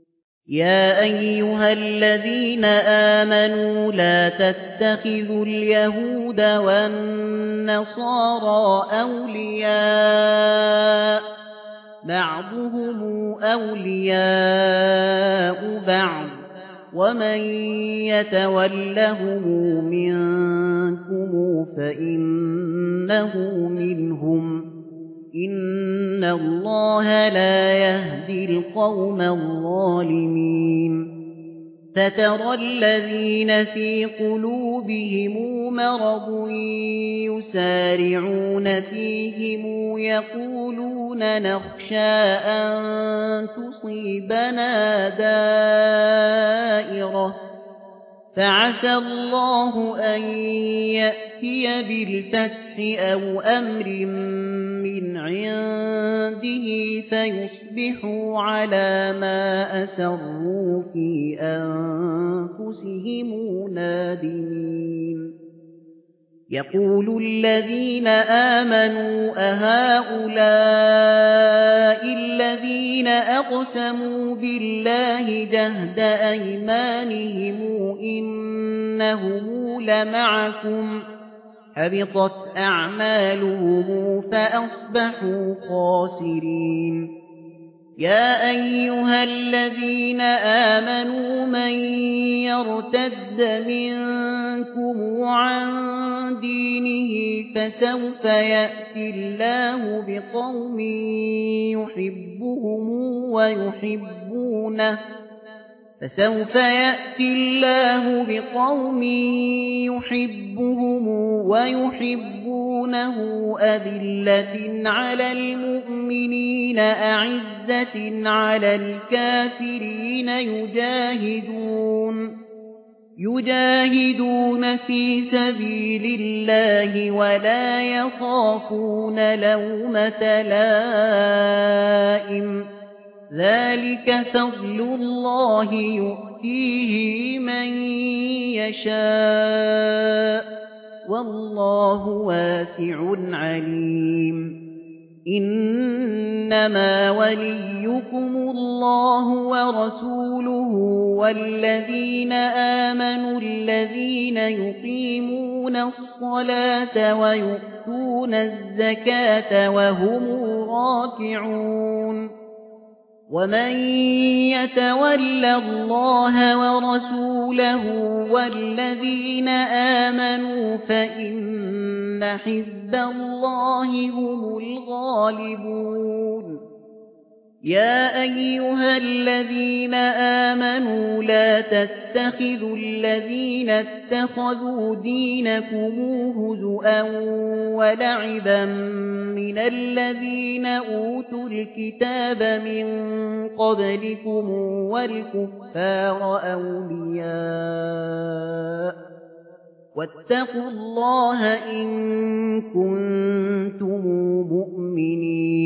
يا أيها الذين آمنوا لا تتخذوا اليهود والنصارى أولياء بعضهم أولياء بعض ومن يتولهم منكم فإنه منهم إن الله لا يهدي القوم الظالمين فترى الذين في قلوبهم مرض يسارعون فيهم يقولون نخشى أن تصيبنا دائرة فعسى الله أن يأتي بالفتح أو أمر من عنده فيصبحوا على ما أسروا في أنفسهم نادمين يقول الذين آمنوا أهؤلاء الذين أقسموا بالله جهد أيمانهم إنهم لمعكم حبطت أعمالهم فأصبحوا خاسرين يا أيها الذين آمنوا من يرتد منكم عن دينه فسوف يأتي الله بقوم يحبهم ويحبونه أذلة على المؤمنين أعزة على الكافرين يجاهدون في سبيل الله ولا يخافون لومة لائم ذلك فضل الله يؤتيه من يشاء والله واسع عليم إنما وليكم الله ورسوله والذين آمنوا الذين يقيمون الصلاة ويؤتون الزكاة وهم راكعون ومن يتول الله ورسوله والذين آمنوا فإن حزب الله هم الغالبون يا أيها الذين آمنوا لا تتخذوا الذين اتخذوا دينكم هزؤا ولعبا من الذين أوتوا الكتاب من قبلكم والكفار أولياء واتقوا الله إن كنتم مؤمنين